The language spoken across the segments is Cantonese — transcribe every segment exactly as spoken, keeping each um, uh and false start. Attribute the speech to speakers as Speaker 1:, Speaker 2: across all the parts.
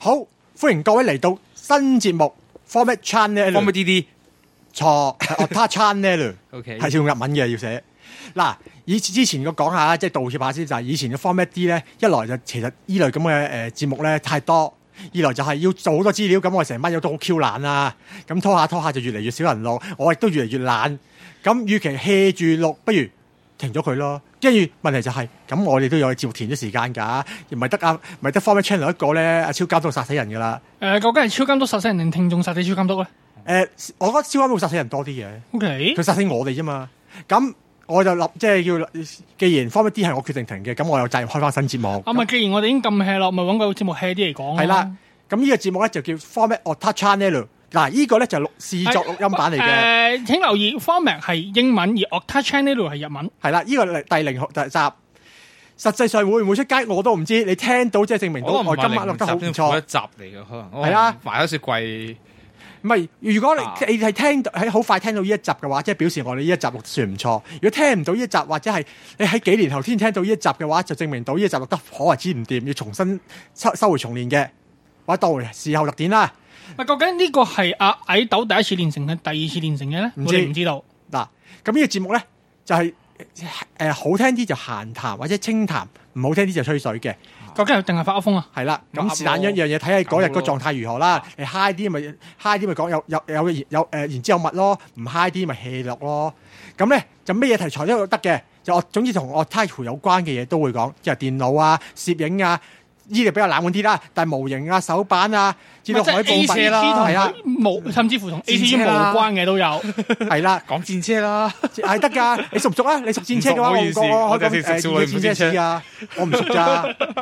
Speaker 1: 好，歡迎各位嚟到新節目 Format Channel。Format
Speaker 2: D D
Speaker 1: 錯，係 Otta Channel。
Speaker 2: OK，
Speaker 1: 係用日文嘅要寫。嗱，以之前我講下即係道歉下先，就係、是、以前嘅 Format D 咧，一來就其實依類咁嘅誒節目咧太多，二來就係要做好多資料，咁我成班友都好 Q 懶啊，咁拖下拖下就越嚟越少人錄，我亦都越嚟越懶。咁與其 hea 住錄，不如停咗佢咯。跟住問題就係、是，咁我哋都有照填咗時間㗎，唔係得啊，唔係得 Format Channel 一個咧，阿超監督殺死人㗎啦。
Speaker 3: 誒、呃，究竟係超監督殺死人定聽眾殺死超監督咧？誒、
Speaker 1: 呃，我覺得超監督殺死人多啲嘅。
Speaker 3: O K，
Speaker 1: 佢殺死我哋啫嘛。咁我就立即係要，既然 Format D 係我決定停嘅，咁我有責任開翻新節目。
Speaker 3: 啊，咪既然我哋已經咁 hea 咯，咪揾個節目 hea 啲嚟講。
Speaker 1: 係啦，咁呢個節目咧就叫 Format Otta Channel。嗱，呢個咧就錄試作錄音版嚟嘅。誒、
Speaker 3: 呃，請留意 Format 係英文，而 Otta Channel 係日文。
Speaker 1: 係啦，呢、這個第零集。實際上會唔會出街我都唔知，你聽到即係證明到我今晚錄得好唔錯。
Speaker 2: 一集嚟嘅可能
Speaker 1: 係啊，
Speaker 2: 買咗雪櫃。
Speaker 1: 唔係，如果你、啊、你係聽到喺好快聽到呢一集嘅話，即係表示我哋呢一集錄得算唔錯。如果聽唔到呢一集，或者係你喺幾年後先聽到呢一集嘅話，就證明到呢一集錄得可謂之唔掂，要重新收收回重練嘅。或者到事後特典啦。
Speaker 3: 究竟呢個係阿矮豆第一次練成，係第二次練成嘅咧？我哋唔知道。嗱，
Speaker 1: 咁呢個節目咧就係、是。誒、呃，好聽啲就閒談或者清談，唔好聽啲就吹水嘅。
Speaker 3: 究竟係定係發噏風啊？
Speaker 1: 係啦，咁是但一樣嘢，睇下嗰日個狀態如何啦。你 high 啲咪 high 啲咪講有有有有誒、呃，言之有物咯。唔 high 啲咪 hea 落咯。咁咧就咩嘢題材都得嘅。就我總之同我 title 有關嘅嘢都會講，即係電腦啊、攝影啊。呢啲比較冷門啲啦，但係模型啊、手板啊，至到海報品啦，係啊，
Speaker 3: 冇甚至乎同 A C G 無關嘅都有，
Speaker 1: 係啦，
Speaker 2: 講戰車啦，
Speaker 1: 係得㗎。你熟唔熟啊？你熟戰車嘅話，我我講誒戰車史啊，我唔熟咋。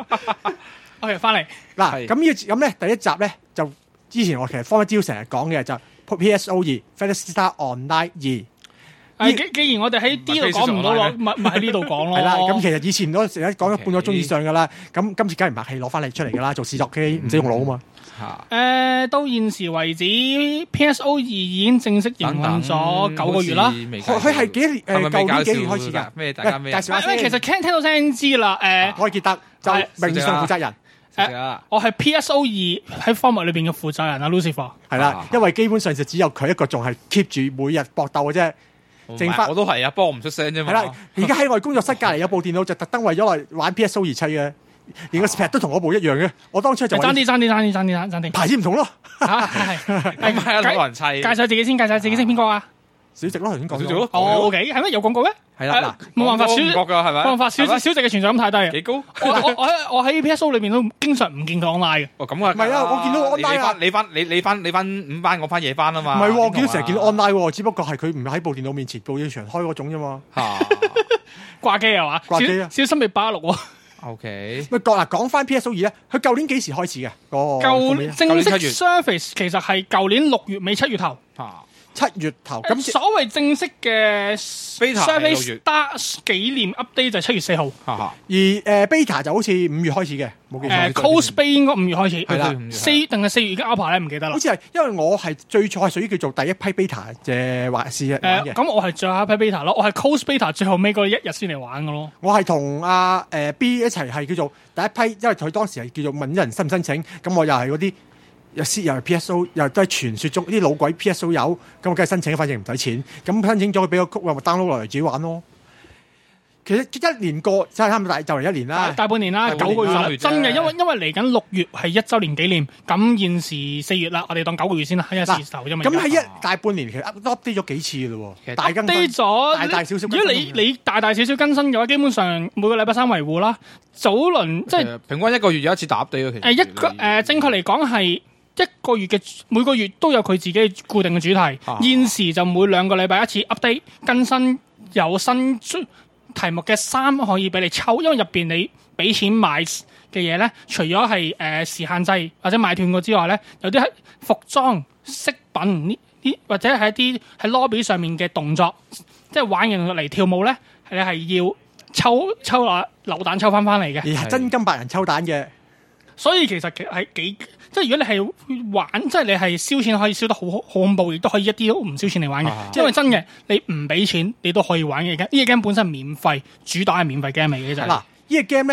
Speaker 3: OK， 翻嚟
Speaker 1: 嗱，咁呢咁咧第一集咧就之前我其實Format D成日講嘅就 P S O 二 Phantasy Star Online 二。
Speaker 3: 誒，既既然我哋喺 D 度講唔到咯，咪咪喺呢度講咯。係
Speaker 1: 啦，咁其實以前都成日講咗半個鐘以上噶啦，咁今次梗係唔客氣攞翻嚟出嚟噶啦，做試作機唔使用腦啊嘛。
Speaker 3: 誒，到現時為止 P S O 二已經正式營運咗九個月啦。
Speaker 1: 佢係幾誒舊年幾月開始㗎？
Speaker 2: 咩？大家咩？
Speaker 3: 介紹下先。其實聽聽到聲知啦。誒，
Speaker 1: 我記得就名上負責人。
Speaker 3: 誒，我係 P S O 二喺 Format 裏邊嘅負責人啊 ，Lucifer。
Speaker 1: 係啦，因為基本上就只有佢一個仲係 keep 住每日搏鬥嘅啫。
Speaker 2: 剩翻我都係啊，不過我唔出聲啫嘛。
Speaker 1: 係啦，而家喺我哋工作室隔離有部電腦，就特登為咗嚟玩 P S O 二砌嘅，連個 spec 都同我部一樣嘅。我當初就
Speaker 3: 爭啲爭啲爭啲爭啲爭啲
Speaker 1: 牌子唔同咯。
Speaker 3: 嚇係係
Speaker 2: 咁係啊，老人砌。
Speaker 3: 介紹自己先，介紹自己先，邊個啊？
Speaker 1: 小直咯，頭先講
Speaker 2: 小直咯。
Speaker 3: 哦 ，OK，係咩有廣告咩？
Speaker 1: 係啦，
Speaker 3: 嗱，冇辦法，小
Speaker 2: 直覺㗎係咪？
Speaker 3: 冇辦法，小小直嘅存在感太低啊！
Speaker 2: 幾高？
Speaker 3: 我我我喺我喺 P S O 裏邊都經常唔見佢 online 嘅。
Speaker 2: 哦，咁啊，
Speaker 1: 唔係啊，我見到 online 啊。
Speaker 2: 你翻你你翻你翻午班，我翻夜班啊嘛。
Speaker 1: 唔係喎，我見到成日見到 online 喎，只不過係佢唔喺部電腦面前，部影場開嗰種啫嘛。
Speaker 2: 嚇，
Speaker 3: 掛機係嘛？
Speaker 1: 掛機啊！
Speaker 3: 小心被巴六喎。
Speaker 2: OK。
Speaker 1: 喂，講嗱講翻 P S O 二咧，佢舊年幾時開始嘅？嗰個
Speaker 3: 舊正式 service 其實係舊年六月尾七月頭。
Speaker 2: 嚇。
Speaker 1: 七月頭咁，
Speaker 3: 所謂正式嘅 service start 紀念 update 就係七月四號，
Speaker 1: 而誒 beta 就好似五月開始嘅，冇記錯。
Speaker 3: 誒 Cold Space 應該五月開始，
Speaker 1: 係啦，
Speaker 3: 四定係四月已經 update 咧，唔記得啦。
Speaker 1: 好似係因為我係最初係屬於叫做第一批 beta 嘅玩試嘅。
Speaker 3: 咁我係最後一批 beta 咯，我係 Cold Beta 最後尾嗰一日先嚟玩嘅咯。
Speaker 1: 我係同阿誒 B 一齊係叫做第一批，因為佢當時係叫做問人申唔申請，咁我又係嗰啲。又 C 又係 P S O， 又都係傳説中啲老鬼 P S O 有，咁我梗係申請，反正唔使錢。咁申請咗佢俾個曲，我咪 download 落嚟自己玩咯。其實一年過真係差唔多大就嚟一年啦，
Speaker 3: 大半年啦，九個月啦，真嘅，因為因為嚟緊六月係一週年紀念，咁現時四月啦，我哋當九個月先啦，喺一時頭啫嘛。
Speaker 1: 咁喺一大半年其實 update 咗幾次嘅咯喎，大更
Speaker 3: 新咗，大大小小。如果你你大大小小更新嘅話，基本上每個禮拜三維護啦。早輪即係
Speaker 2: 平均一個月有一次打 update 咯，其實。誒
Speaker 3: 一個誒正確嚟講係。一個月嘅每個月都有佢自己固定嘅主題，啊、現時就每兩個禮拜一次 update 更新，有新題目嘅衫可以俾你抽，因為入邊你俾錢買嘅嘢咧，除咗係誒時限制或者買斷過之外咧，有啲係服裝飾品呢啲，或者係一啲喺 lobby 上面嘅動作，即係玩完嚟跳舞咧，你係要抽抽啊扭蛋抽翻翻嚟嘅，
Speaker 1: 而係真金白銀抽蛋嘅。
Speaker 3: 所以其實其實係幾即係如果你係玩，即係你係燒錢可以燒得好好恐怖，亦都可以一啲都唔燒錢嚟玩嘅。啊、因為真嘅，你唔俾錢你都可以玩嘅。呢個 game 本身係免費，主打係免費 game 嚟嘅就係。嗱，
Speaker 1: 呢個 game 咧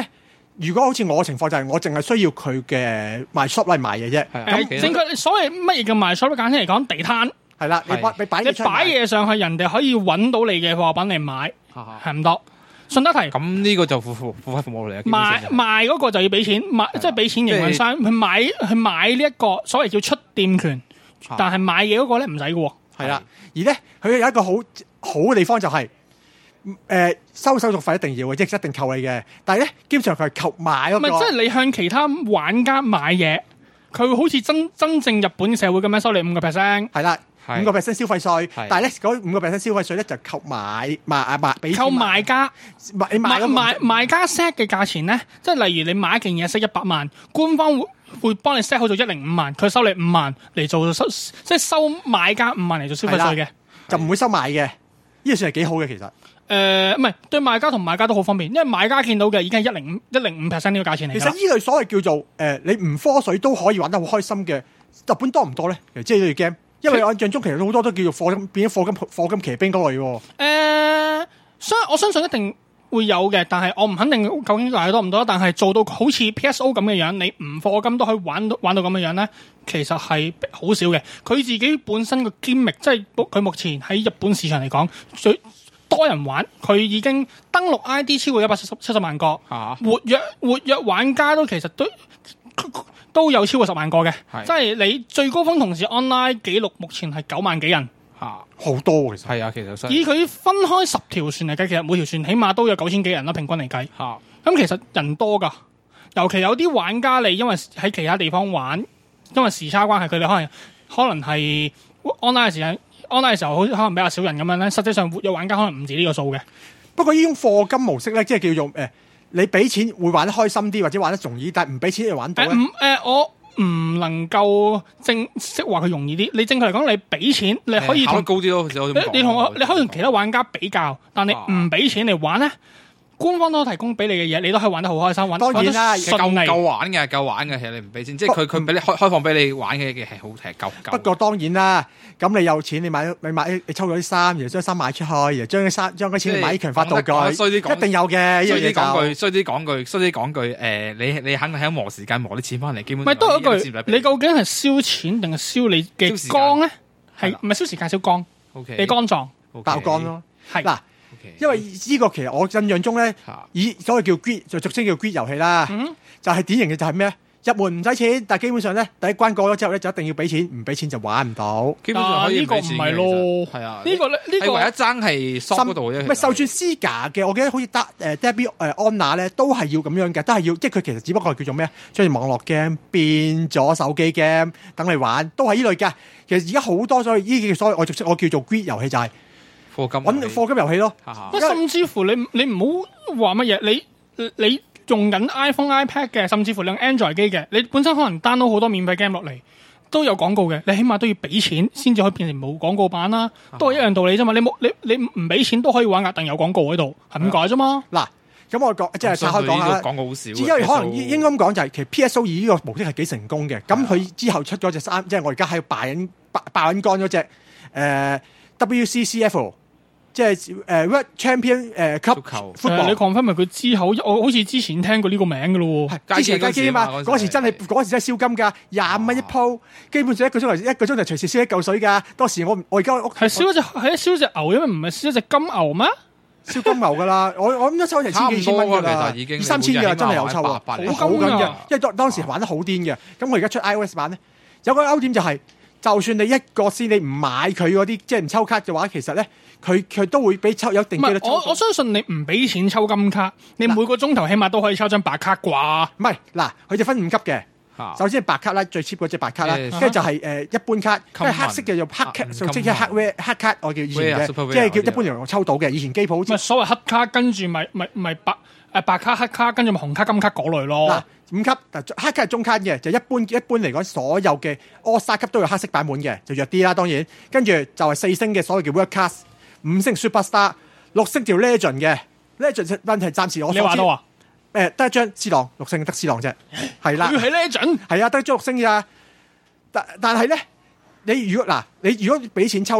Speaker 1: 如果好似我嘅情況就係我淨係需要佢嘅賣 shop 嚟賣嘢啫。
Speaker 3: 咁正確所謂乜嘢叫賣 shop？簡單嚟講，地攤
Speaker 1: 係啦，你擺你擺
Speaker 3: 你擺嘢上去，人哋可以揾到你嘅貨品嚟買，係唔多。順德提
Speaker 2: 咁呢個就付付付費服務嚟嘅。
Speaker 3: 賣賣嗰個就要俾錢，買即係俾錢營運商去買去買呢一個所謂叫出店權，但係買嘢嗰個咧唔使嘅喎。
Speaker 1: 係啦，而咧佢有一個好好嘅地方就係、是、誒、呃、收手續費一定要嘅，即係一定扣你嘅。但係咧基本上佢係購買嗰、那個，
Speaker 3: 唔係即係你向其他玩家買嘢，佢會好似真真正日本社會咁樣收你五個 percent。
Speaker 1: 係啦。五個 percent 消費稅，
Speaker 2: 是
Speaker 1: 但係咧嗰五個 percent 消費稅咧就扣買買啊買俾
Speaker 3: 扣賣家
Speaker 1: 買你買
Speaker 3: 賣賣賣家 set 嘅價錢咧，即係例如你買一件嘢 set 一百萬，官方會會幫你 set 好咗一零五萬，佢收你五萬嚟做收，即係收買家五萬嚟做消費稅嘅，
Speaker 1: 就唔會收買嘅。呢個算係幾好嘅其實。
Speaker 3: 誒唔係對賣家同買家都好方便，因為買家見到嘅已經係一零五一零五 percent 呢個價錢嚟。
Speaker 1: 其實呢類所謂叫做誒、呃、你唔科水都可以玩得好開心嘅，日本多唔多咧？其實即係呢類 game。因為我印象中其實好多都叫做課金變咗課金課金騎兵嗰類喎。誒、
Speaker 3: 呃，相我相信一定會有嘅，但係我唔肯定究竟大多唔多。但係做到好似 P S O 咁嘅樣，你唔課金都可以玩到玩到咁嘅樣咧，其實係好少嘅。佢自己本身個 gimmick，即係佢目前喺日本市場嚟講最多人玩，佢已經登錄 I D 超過一百七十七十萬個，啊、活躍活躍玩家都其實都。都有超過十萬個嘅，即係你最高峰同時 online 記錄目前係九萬幾人，嚇
Speaker 1: 好多其實。
Speaker 2: 係啊，其實
Speaker 3: 以佢分開十條船嚟計，其實每條船起碼都有九千幾人啦，平均嚟計。嚇、啊，咁其實人多㗎，尤其有啲玩家你因為喺其他地方玩，因為時差關係，佢哋可能可能係 online 嘅時間 online 嘅時候，好可能比較少人咁樣咧。實際上活躍玩家可能唔止呢個數嘅。不過呢種課金模式咧，即係叫做誒。呃你俾錢會玩得開心啲，或者玩得容易，但係唔俾錢就玩到咧。誒、呃呃，我唔能夠正式話佢容易啲。你正確嚟講，你俾錢你可以
Speaker 2: 考高啲咯。
Speaker 3: 你同我，你可以同其他玩家比較，但你唔俾錢嚟玩咧。啊官方都提供俾你嘅嘢，你都可以玩得好開心，玩當然啦，
Speaker 2: 夠夠玩嘅，夠玩嘅。其實你唔俾錢，即係佢佢俾你開開放俾你玩嘅嘅係好係夠夠。不
Speaker 1: 過當然啦，咁你有錢，你買你買你抽咗啲衫，然後將衫賣出去，然後將啲衫將啲錢去買強化道具，一定有嘅。
Speaker 2: 衰啲講句，衰啲講句，衰啲講句，誒、呃，你你肯喺磨時間磨啲錢翻嚟，基本
Speaker 3: 唔係多一句，你究竟係燒錢定係燒你嘅肝咧？係唔係燒時間燒肝？你肝臟
Speaker 1: 爆肝咯，
Speaker 3: 係
Speaker 1: 嗱。因為呢個其實我印象中咧，以所謂叫 grid 就俗稱叫 grid 遊戲啦，嗯、就係典型嘅就係咩？入門唔使錢，但係基本上咧第一關過咗之後咧就一定要俾錢，唔俾錢就玩唔到。
Speaker 2: 基本上可以
Speaker 3: 呢個唔係咯，係啊，呢個咧呢個
Speaker 2: 唯一爭係 shop 嗰度啫。
Speaker 1: 唔係，就算 Sega 嘅，我記得好似得誒 Debbie 誒安娜咧都係要咁樣嘅，都係要，即係佢其實只不過係叫做咩？將住網絡 game 變咗手機 game 等你玩，都係呢類嘅。其實而家好多所以呢啲所謂我俗稱我叫做 grid 遊戲就係、是。
Speaker 2: 課金
Speaker 1: 揾課金遊戲咯，
Speaker 3: 甚至乎你你唔好話乜嘢，你你用緊 iPhone、iPad 嘅，甚至乎你用 Android 機嘅，你本身可能 download 好多免費 game 落嚟，都有廣告嘅，你起碼都要俾錢先至可以變成冇廣告版啦，都係一樣道理啫嘛。你冇你你唔俾錢都可以玩壓定有廣告喺度，係咁解啫嘛。嗱，咁我講即係拆開講下啦，
Speaker 2: 廣告好少，
Speaker 1: 因為可能應該咁講就係其實 P S O 二呢個模式係幾成功嘅，咁佢之後出咗隻三，即係我而家喺度爆緊爆爆緊乾嗰隻誒 W C C F。即係誒 World Champion 誒級 football，
Speaker 3: 你 confirm 咪佢之後，我好似之前聽過呢個名嘅咯喎。
Speaker 1: 之前街機啊嘛，嗰時真係嗰時真係燒金㗎，廿五蚊一鋪，基本上一個鐘頭一個鐘頭隨時燒一嚿水㗎。當時我我而家係
Speaker 3: 燒一隻係燒隻牛，因為唔係燒一隻金牛咩？
Speaker 1: 燒金牛㗎啦，我我諗一抽就千幾千蚊㗎啦，二三千㗎真係有抽啊，好緊嘅，因為當當時玩得好癲嘅。咁我而家出 iOS 版咧，有個優點就係，就算你一個先你唔買佢嗰啲，即係唔抽卡嘅話，其實咧。佢佢都會俾抽有定幾多抽？
Speaker 3: 我我相信你唔俾錢抽金卡，你每個鐘頭起碼都可以抽張白卡啩？
Speaker 1: 唔係嗱，佢就分五級嘅。首先係白卡啦，最 cheap 嗰隻白卡啦，跟住就係誒一般卡，即係黑色嘅就黑卡，即係黑黑卡，我叫以前嘅，即係叫一般人用抽到嘅。以前機鋪好似
Speaker 3: 所謂黑卡，跟住咪咪咪白誒白卡黑卡，跟住咪紅卡金卡嗰類咯。
Speaker 1: 嗱五級，黑卡係中卡嘅，就一般一般嚟講，所有嘅 All Star 級都有黑色版本嘅，就弱啲啦。當然，跟住就係四星嘅所謂叫 World Class。五星 Superstar， 六星條 Legend 嘅 Legend 問題暫時我
Speaker 3: 你話到啊？
Speaker 1: 誒得一張 C 朗六星得 C 朗啫，係啦。
Speaker 3: 要係 Legend
Speaker 1: 係啊，得一張六星咋？但但係咧，你如果嗱，你如果俾錢抽咧，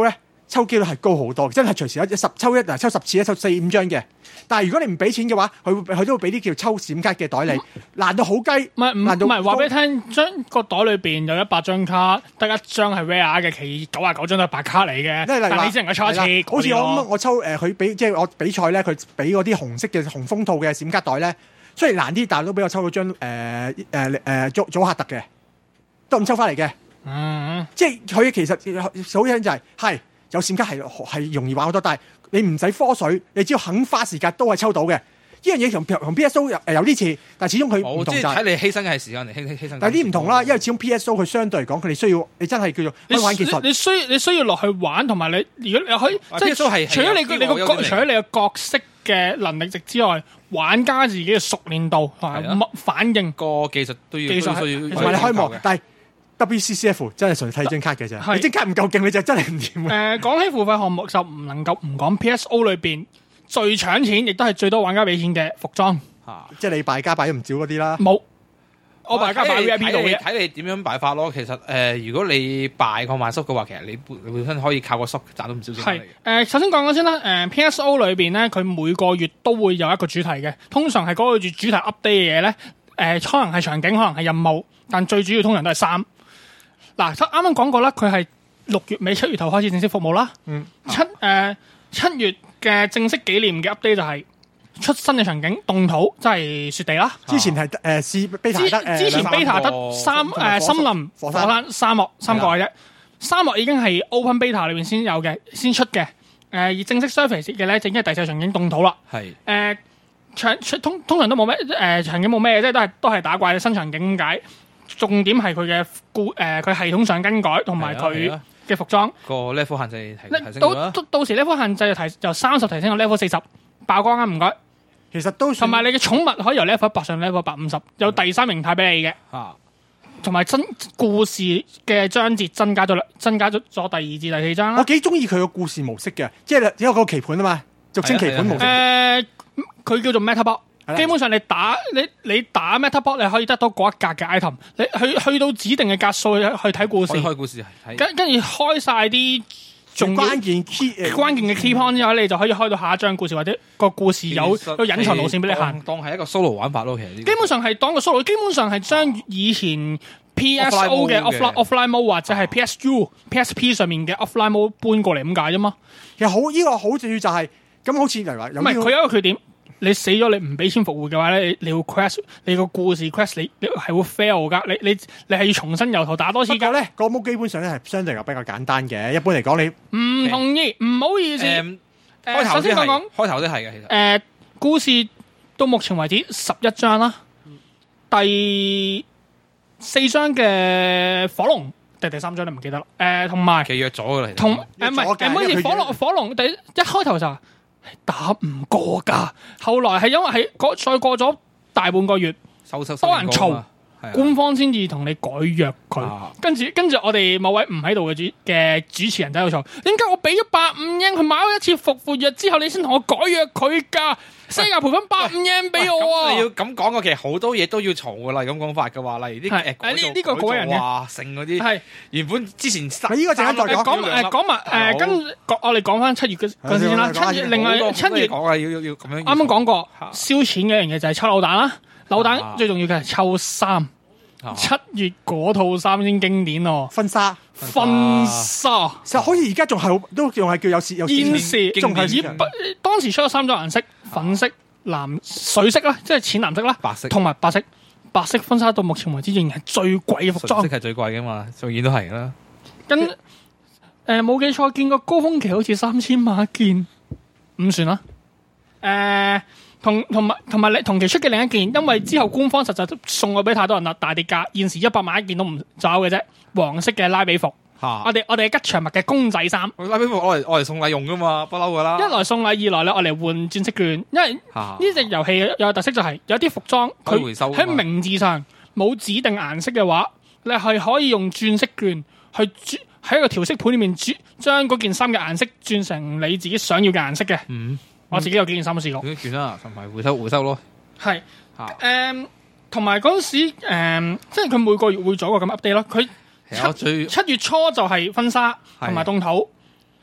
Speaker 1: 抽機率係高好多，真係隨時一十抽一嗱抽十次咧抽四五張嘅。但係如果你唔俾錢嘅話，佢會佢都會俾啲叫抽閃卡嘅袋你，難到好雞。
Speaker 3: 唔係唔
Speaker 1: 難到
Speaker 3: 唔係話俾你聽，將個袋裏邊有一百張卡，得一張係 rare 嘅，其餘九啊九張都係白卡嚟嘅。
Speaker 1: 即係例如話
Speaker 3: 但你只能夠抽一次。
Speaker 1: 好似我咁，
Speaker 3: 嗰啲咯
Speaker 1: 我抽誒佢俾即係我比賽咧，佢俾嗰啲紅色嘅紅封套嘅閃卡袋咧，雖然難啲，但係都俾我抽到張誒誒誒組組合特嘅，都唔抽翻嚟嘅。
Speaker 3: 嗯，
Speaker 1: 即係佢其實好嘢就係、是、係有閃卡係係容易玩好多，但係你唔使科水，你只要肯花時間都係抽到嘅。呢樣嘢同同 P S O 有誒有啲似，但係始終佢唔同就係、
Speaker 2: 即係睇你犧牲嘅係時間嚟犧犧牲。
Speaker 1: 但係啲唔同啦，因為始終 P S O 佢相對嚟講，佢哋需要你真係叫做
Speaker 3: 你
Speaker 1: 玩技術。
Speaker 3: 你需你需要落去玩，同埋你如果你可以即
Speaker 2: P S O 係
Speaker 3: 係除咗你個你個角，
Speaker 2: 係有啲
Speaker 3: 除咗你個角色嘅能力值之外，玩家自己嘅熟練度同埋
Speaker 2: 係啊
Speaker 3: 反應。
Speaker 2: 個技術都要
Speaker 3: 技術係
Speaker 2: 都需要
Speaker 1: 同埋你開幕
Speaker 2: 嘅，。
Speaker 1: 但係 W C C F 真係純粹睇張卡嘅啫，
Speaker 3: 係
Speaker 1: 你張卡唔夠勁，你就真係唔掂嘅。
Speaker 3: 誒講起付費項目就唔能夠唔講 P S O 裏邊最搶錢，亦都係最多玩家俾錢嘅服裝。
Speaker 2: 嚇
Speaker 1: 即係你敗家敗咗唔少嗰啲啦。
Speaker 3: 冇，我大家擺 V I P 度
Speaker 2: 睇你
Speaker 3: 嘅。
Speaker 2: 睇你點樣擺法咯。其實誒、呃，如果你敗個萬叔嘅話，其實你本你本身可以靠個叔賺到唔少錢
Speaker 3: 係
Speaker 2: 嚟嘅。
Speaker 3: 誒，首先講講先啦。誒 P S O 裏邊咧，佢每個月都會有一個主題嘅，通常係嗰個月主題 update 嘅嘢咧。誒，可能係場景，可能係任務，但最主要通常都係衫。嗱，啱啱講過啦，佢係六月尾七月頭開始正式服務啦。
Speaker 1: 嗯，
Speaker 3: 七誒七月嘅正式紀念嘅 update 就係出新嘅場景，動土即係雪地啦。
Speaker 1: 之前係誒試 beta
Speaker 3: 之
Speaker 1: 得誒
Speaker 3: 之前
Speaker 1: 兩
Speaker 3: beta
Speaker 2: 個
Speaker 3: 得三
Speaker 1: 同埋
Speaker 3: 誒
Speaker 1: 火
Speaker 3: 森林、
Speaker 1: 火山
Speaker 3: 火山、沙漠三個嘅啫。沙漠已經係 open beta 裏邊先有嘅，先出嘅。誒而正式 surface 嘅咧，正係第四場景動土啦。
Speaker 2: 係
Speaker 3: 誒場通通常都冇咩誒場景冇咩嘅，即係都係都係打怪嘅新場景咁解。重點係佢嘅固誒佢系統上更改同埋佢
Speaker 2: 係啊
Speaker 3: 嘅服裝。
Speaker 2: 個 level 限制提提升咗
Speaker 3: 到
Speaker 2: 啦。
Speaker 3: 到到時 level 限制就提由三十提升到 level 四十，爆光啊唔該。
Speaker 1: 其實都
Speaker 3: 同埋你嘅寵物可以由 level 一百上 level 一百五十，有第三形態俾你嘅。
Speaker 2: 嚇
Speaker 3: 同埋真故事嘅章節增加咗啦，增加咗咗第二至第四章啦。
Speaker 1: 我幾中意佢個故事模式嘅，即係有個棋盤啊嘛，俗稱棋盤模式。
Speaker 3: 誒，佢叫做 MetaBot，
Speaker 1: 係啦
Speaker 3: 基本上你打你你打 MetaBot，你可以得到嗰一格嘅 item，你去去到指定嘅格數去去睇故事
Speaker 2: 可以，開故事係睇
Speaker 3: 跟跟住開晒啲重要
Speaker 1: 關鍵 key 誒
Speaker 3: 關鍵嘅 key point 之後，你就可以開到下一張故事，或者個故事有
Speaker 2: 其實
Speaker 3: 有隱藏路線俾你行。
Speaker 2: 當當係一個 solo 玩法咯。其實呢個
Speaker 3: 基本上係當個 solo，基本上係將以前 P S O 嘅
Speaker 2: Offline
Speaker 3: offline
Speaker 2: mode 嘅
Speaker 3: offline mode 或者係 P S U、P S P 上面嘅 offline mode 搬過嚟咁解啫嘛。
Speaker 1: 其實好呢個好重要就係咁，好似例如話有
Speaker 3: 唔係
Speaker 1: 呢個
Speaker 3: 佢有一個缺點，你死咗你唔俾錢復活嘅話咧，你你會 crash，你個故事 crash，你你係會 fail 噶，你你你係要重新由頭打多次㗎。
Speaker 1: 不過咧，個模基本上咧係相對又比較簡單嘅。一般嚟講，你
Speaker 3: 唔同意，唔好意思。
Speaker 2: 誒
Speaker 3: 誒
Speaker 2: 開頭先係
Speaker 3: 首先講講
Speaker 2: 開頭都係嘅，其實
Speaker 3: 誒故事到目前為止十一章啦，第四章嘅火龍第第三章你唔記得啦。誒同埋
Speaker 2: 其實約咗㗎啦。其實
Speaker 3: 同誒唔係
Speaker 1: 咗㗎
Speaker 3: 誒，每
Speaker 1: 因為佢
Speaker 3: 次火龍火龍第一開頭就係打唔過㗎，後來係因為係過再過咗大半個月，
Speaker 2: 收收
Speaker 3: 多人嘈
Speaker 2: 係啊
Speaker 3: 官方先至同你改約佢
Speaker 2: 啊，
Speaker 3: 跟住跟住我哋某位唔喺度嘅主嘅主持人喺度嘈，點解我俾咗百五 yen 佢買咗一次復活約之後，你先同我改約佢㗎？西亞賠翻百五 yen 俾我
Speaker 2: 咁你要
Speaker 3: 啊！
Speaker 2: 咁講嘅，其實好多嘢都要嘈㗎啦。咁講法嘅話，例如啲
Speaker 3: 係
Speaker 2: 誒改造
Speaker 3: 誒呢呢個個人嘅
Speaker 2: 哇性嗰啲，
Speaker 3: 係
Speaker 2: 原本之前三
Speaker 1: 呢個陣間再講
Speaker 3: 誒講誒講埋誒跟講我哋講翻七月嘅嗰陣先啦，七月另外七月。
Speaker 2: 講啊，要要要咁樣。
Speaker 3: 啱啱講過
Speaker 2: 嚇
Speaker 3: 燒錢嘅一樣嘢就係抽扭蛋啦，扭蛋
Speaker 2: 啊
Speaker 3: 最重要嘅係抽衫。
Speaker 2: 啊
Speaker 3: 七月嗰套衫先經典哦，
Speaker 1: 婚紗，
Speaker 3: 婚紗
Speaker 1: 其實好似而家仲係好都仲係叫有時有
Speaker 3: 現時
Speaker 1: 仲係
Speaker 2: 經典
Speaker 3: 不當時出咗三種顏色，粉色、藍水色啦，即係淺藍色啦，
Speaker 2: 白色
Speaker 3: 同埋白色。白色婚紗到目前為止仍然係最貴嘅服裝
Speaker 2: 色。係最貴嘅嘛，永遠都係啦。
Speaker 3: 跟誒冇記錯，見過高峰期好似三千萬一件，唔算啦。誒。同同埋同埋你同期出嘅另一件，因為之後官方實在都送咗俾太多人啦，大跌價，現時一百萬一件都唔走嘅啫。黃色嘅拉比服，
Speaker 2: 嚇
Speaker 3: 我哋我哋嘅吉祥物嘅公仔衫，
Speaker 2: 拉比服我嚟我嚟送禮用噶嘛，不嬲噶啦。
Speaker 3: 一來送禮，二來咧我嚟換鑽飾券，因為
Speaker 2: 嚇
Speaker 3: 呢隻遊戲有個特色就係有啲服裝佢
Speaker 2: 可以回收㗎嘛
Speaker 3: 喺名字上冇指定顏色嘅話，你係可以用鑽飾券去轉喺一個調色盤裏面轉將嗰件衫嘅顏色轉成你自己想要嘅顏色嘅。
Speaker 2: 嗯，
Speaker 3: 我自己有幾件衫都試過。
Speaker 2: 嗰啲券啦，同埋回收回收咯。
Speaker 3: 係
Speaker 2: 嚇
Speaker 3: 誒，同埋嗰陣時誒，即係佢每個月會做一個咁 update 咯。佢
Speaker 2: 其實我最
Speaker 3: 七月初就係婚紗同埋凍土，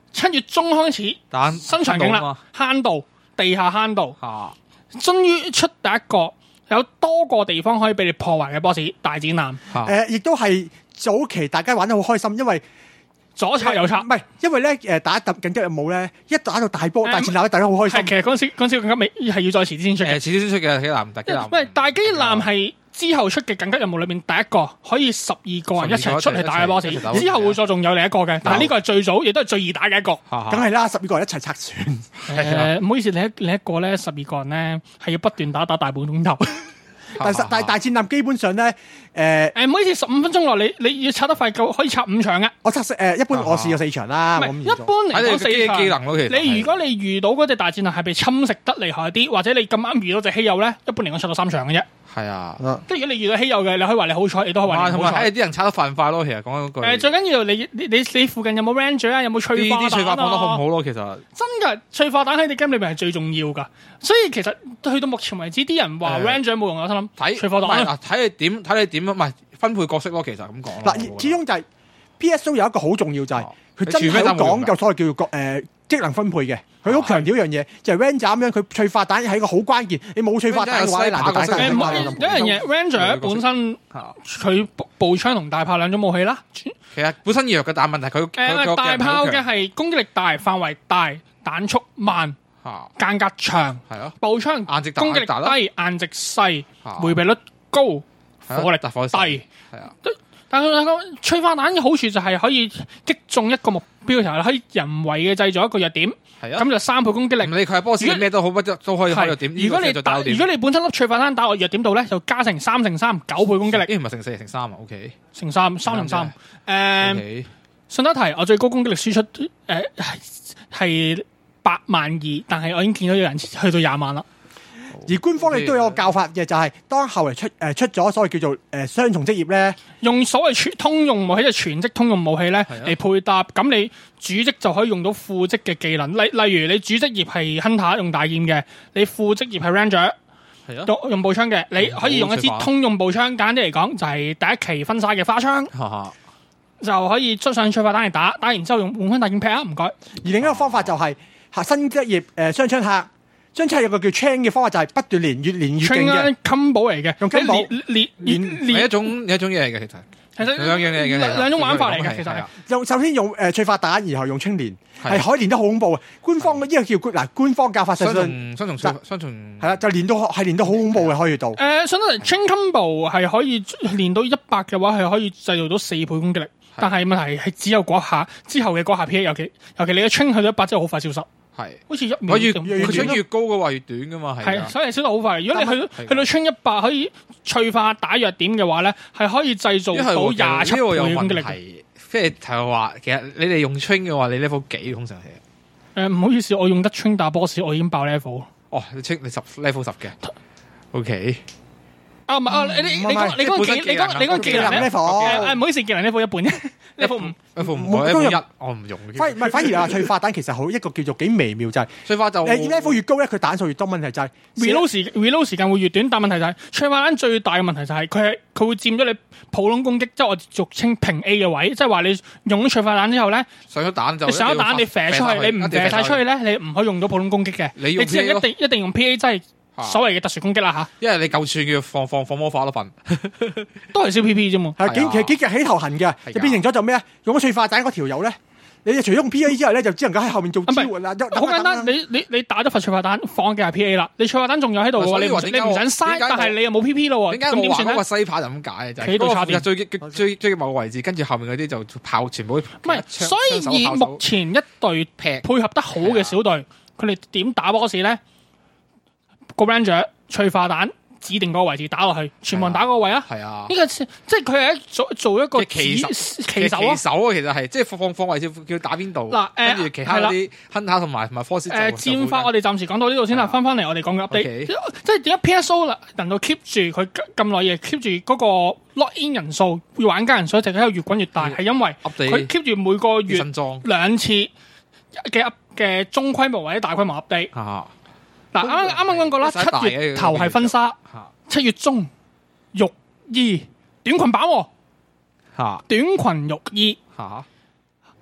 Speaker 3: 七月中開始
Speaker 2: 但
Speaker 3: 新場景啦，坑道、地下坑道，
Speaker 2: 嚇，
Speaker 3: 終於出第一個有多個地方可以俾你破壞嘅 boss 大展覽。
Speaker 2: 嚇
Speaker 1: 誒，亦都係早期大家玩得好開心，因為
Speaker 3: 左拆右拆
Speaker 1: 唔，係，因為咧誒打緊緊急任務咧，一打到大波大戰艦咧，大家好開心。
Speaker 3: 係其實嗰陣時嗰陣時更加未係要再遲啲先出嘅。
Speaker 2: 誒遲啲先出嘅，幾難特幾難。
Speaker 3: 喂，大機艦係之後出嘅緊急任務裏面第一個可以十二個人一齊出嚟打嘅 boss，
Speaker 2: 一齊打
Speaker 3: 之後會再仲有另一個嘅，但係呢個係最早，亦都係最易打嘅一個。
Speaker 1: 梗係啦，十二個人一齊拆船。
Speaker 3: 誒，唔好意思，你一你一個咧十二個人咧係要不斷打打大半鐘頭。
Speaker 1: 但係但係大戰艦基本上咧，誒
Speaker 3: 誒唔好意思，十五分鐘內你你要拆得快夠，可以拆五場嘅。
Speaker 1: 我測誒一般我試過四場啦，
Speaker 3: 唔係
Speaker 1: 我咁
Speaker 3: 一般嚟
Speaker 2: 睇你嘅
Speaker 3: 講四場
Speaker 2: 機技能咯，其實
Speaker 3: 你如果你遇到嗰隻大戰艦係被侵蝕得厲害啲，或者你咁啱遇到隻稀有咧，一般嚟講出到三場嘅啫。
Speaker 2: 係啊，
Speaker 3: 即係如果你遇到稀有嘅，你可以話你好彩，你都可以話你
Speaker 2: 同埋睇
Speaker 3: 好彩。
Speaker 2: 你啲人拆得快唔快咯。其實講緊嗰句。
Speaker 3: 誒最緊要你你你你附近有冇 Ranger 啊？有冇催化
Speaker 2: 呢啲催化
Speaker 3: 彈
Speaker 2: 放得好唔
Speaker 3: 啊？
Speaker 2: 好咯？其實
Speaker 3: 真㗎，催化彈喺你 game 裏面係最重要㗎。所以其實去到目前為止，啲人話
Speaker 2: 誒
Speaker 3: Ranger 冇用，我心諗
Speaker 2: 睇
Speaker 3: 催化彈啊。
Speaker 2: 唔係嗱，睇你點睇你點唔係分配角色咯。其實咁講咯
Speaker 1: 嗱，始終就係 P S O 有一個好重要就係
Speaker 2: 哦
Speaker 1: 佢真係好講究所謂叫做誒職能分配嘅。佢好強調一樣嘢，就係 Ranger 咁樣，佢催化彈係一個好關鍵。你冇催化彈嘅話，你難度大
Speaker 3: 誒唔係
Speaker 1: 得
Speaker 3: 有一樣嘢，Ranger 本身佢步步槍同大炮兩種武器啦。
Speaker 2: 其實本身弱嘅，但係問題佢佢
Speaker 3: 誒大炮嘅係攻擊力大、範圍大、彈速慢、
Speaker 2: 嚇
Speaker 3: 間隔長。
Speaker 2: 係咯，
Speaker 3: 步槍
Speaker 2: 硬直打
Speaker 3: 攻擊力
Speaker 2: 打啦
Speaker 3: 低、硬直細、
Speaker 2: 嚇
Speaker 3: 迴避率高、
Speaker 2: 係啊
Speaker 3: 火力
Speaker 2: 但火力
Speaker 3: 低。
Speaker 2: 係啊，
Speaker 3: 但係個催化彈嘅好處就係可以擊中一個目標嘅時候，可以人為嘅製造一個弱點，
Speaker 2: 係啊，
Speaker 3: 咁就三倍攻擊力。
Speaker 2: 唔理佢係 boss 咩都好，乜都可以開弱點。
Speaker 3: 如果你打，如果你本身粒催化彈打落弱點度咧，就加成三乘三九倍攻擊力，
Speaker 2: 咦唔係乘四乘三啊 ？OK，
Speaker 3: 乘三三乘三。誒，
Speaker 2: OK，
Speaker 3: 順帶一提，我最高攻擊力輸出誒係係八萬二，但係我已經見到有人去到廿萬啦。
Speaker 1: 而官方亦都有個教法嘅，就係當後嚟出誒出咗所謂叫做誒雙重職業咧，
Speaker 3: 用所謂全通用武器，即係全職通用武器咧
Speaker 2: 係啊
Speaker 3: 嚟配搭，咁你主職就可以用到副職嘅技能。例例如你主職業係 Hunter 用大劍嘅，你副職業係 Ranger
Speaker 2: 係啊，
Speaker 3: 用用步槍嘅，你可以用一支通用步槍。簡單啲嚟講，就係第一期分晒嘅花槍，
Speaker 2: 哈哈
Speaker 3: 就可以出上催化彈嚟打，打完之後用換翻大劍劈啊！唔該。
Speaker 1: 而另一個方法就係嚇新職業誒雙槍客，雙槍有個叫 chain 嘅方法，就係不斷練，越練越勁嘅。
Speaker 3: combo 嚟嘅，
Speaker 1: 用 combo
Speaker 3: 練練練
Speaker 2: 係一
Speaker 3: 練，
Speaker 2: 種一種嘢嚟嘅，其實
Speaker 3: 其實
Speaker 2: 兩樣嘢嘅
Speaker 3: 兩兩種玩法嚟嘅，其實係
Speaker 2: 係啊。
Speaker 1: 用首先用誒催化彈，然後用青年，
Speaker 2: 係
Speaker 1: 係可以練得好恐怖嘅。官方呢個叫嗱官方教法上
Speaker 2: 雙
Speaker 1: 信
Speaker 2: 重雙重雙重
Speaker 1: 係啦，就練到係練到好恐怖嘅，可以到。
Speaker 3: 誒，相當於 chain combo 係可以練到一百嘅話，係可以製造到四倍攻擊力。但係問題係只有嗰下之後嘅嗰下 P A，尤其尤其你嘅 chain 去到一百之後好快消失，
Speaker 2: 係。
Speaker 3: 好似一秒
Speaker 2: 我越
Speaker 3: 咁
Speaker 2: 佢槍越高嘅話越短噶嘛，係
Speaker 3: 係，
Speaker 2: 啊。
Speaker 3: 所以消得好快。如果你去到
Speaker 2: 係
Speaker 3: 去到 chain 一百可以催化打弱點嘅話咧，係可以製造到
Speaker 2: 因為我
Speaker 3: 廿七倍
Speaker 2: 因為我有問
Speaker 3: 攻擊力嘅。
Speaker 2: 題，即係就話其實你哋用 train 嘅話，你 level 幾通常係？
Speaker 3: 誒唔好意思，我用得 train 打 boss，我已經爆 level。
Speaker 2: 哦，你 train 你十 level 十嘅，OK。
Speaker 3: 啊唔係啊，你你你
Speaker 1: 唔係
Speaker 3: 講你講技你講你講技能咧，
Speaker 1: 技能 level
Speaker 3: 誒誒唔好意思，技能 level 一半啫，level 五。
Speaker 2: level 唔
Speaker 1: 冇都
Speaker 2: level
Speaker 1: 有
Speaker 2: 一，我唔用嘅。
Speaker 1: 反唔係反而啊，催化彈其實好一個叫做幾微妙，就係
Speaker 2: 催化就
Speaker 1: 誒 level 越高咧，佢彈數越多。問題就係
Speaker 3: reload 時 reload 時間會越短，但問題就係催化彈最大嘅問題就係佢係佢會佔咗你普通攻擊，即係我俗稱平 A 嘅位，即係話你用咗催化彈之後咧，
Speaker 2: 上咗彈就
Speaker 3: 你上咗彈你射出去，你唔射晒出去咧，你唔可以用到普通攻擊嘅，
Speaker 2: 你用
Speaker 3: 你只係
Speaker 2: P A
Speaker 3: 一定一定用 P A，即係
Speaker 2: 啊
Speaker 3: 所謂嘅特殊攻擊啦吓，
Speaker 2: 因為你夠串要放放放魔法咯份。
Speaker 3: 都係燒 P P 啫嘛。
Speaker 1: 係幾
Speaker 2: 係啊
Speaker 1: 其實幾日起頭痕嘅，
Speaker 2: 係㗎
Speaker 1: 就變成咗就咩啊？用咗催化彈嗰條友咧，你就除咗用 P A 之後咧，就只能夠喺後面做支援啦。
Speaker 3: 好簡單，你你你打咗發催化彈，放嘅係 P A 啦，你催化彈仲有喺度嘅話，
Speaker 2: 所
Speaker 3: 你唔
Speaker 2: 以話點解我
Speaker 3: 你唔想嘥，
Speaker 2: 點解我
Speaker 3: 但係你又冇 P P 咯喎，
Speaker 2: 點解我
Speaker 3: 咁點算咧
Speaker 2: 話嗰個？西帕就咁解？就係
Speaker 3: 企度插電
Speaker 2: 嗰個最最最最某個位置，跟住後面嗰啲就炮全部唔
Speaker 3: 唔係，所以目前一隊
Speaker 2: 劈
Speaker 3: 配合得好嘅小隊，佢哋點打 boss 咧？個 Ranger 催化彈指定嗰個位置打落去，全部人打嗰個位啊！
Speaker 2: 係啊
Speaker 3: 呢。個即係佢係一做做一個
Speaker 2: 騎手
Speaker 3: 指騎手啊！
Speaker 2: 騎手啊，其實係即係放放位置叫打邊度。
Speaker 3: 嗱誒
Speaker 2: 跟住其他嗰啲 hunter 同埋同埋 force 就
Speaker 3: 誒戰法我哋暫時講到呢度先啦，
Speaker 2: 係啊
Speaker 3: 翻翻嚟我哋講嘅 update，
Speaker 2: OK
Speaker 3: 即係點解 P S O 能夠 keep 住佢咁耐嘢 keep 住嗰個 lock in 人數，玩家人數一直喺度越滾越大，係因為
Speaker 2: update
Speaker 3: 佢 keep 住每個
Speaker 2: 啲
Speaker 3: 月
Speaker 2: 新裝
Speaker 3: 兩次嘅 up 嘅中規模或者大規模 update。
Speaker 2: 嚇
Speaker 3: 嗱，啱啱啱啱講過啦，
Speaker 2: 使大嘅
Speaker 3: 七月頭係婚紗，
Speaker 2: 嚇
Speaker 3: 七月中浴衣短裙版喎，
Speaker 2: 嚇
Speaker 3: 短裙浴衣，
Speaker 2: 嚇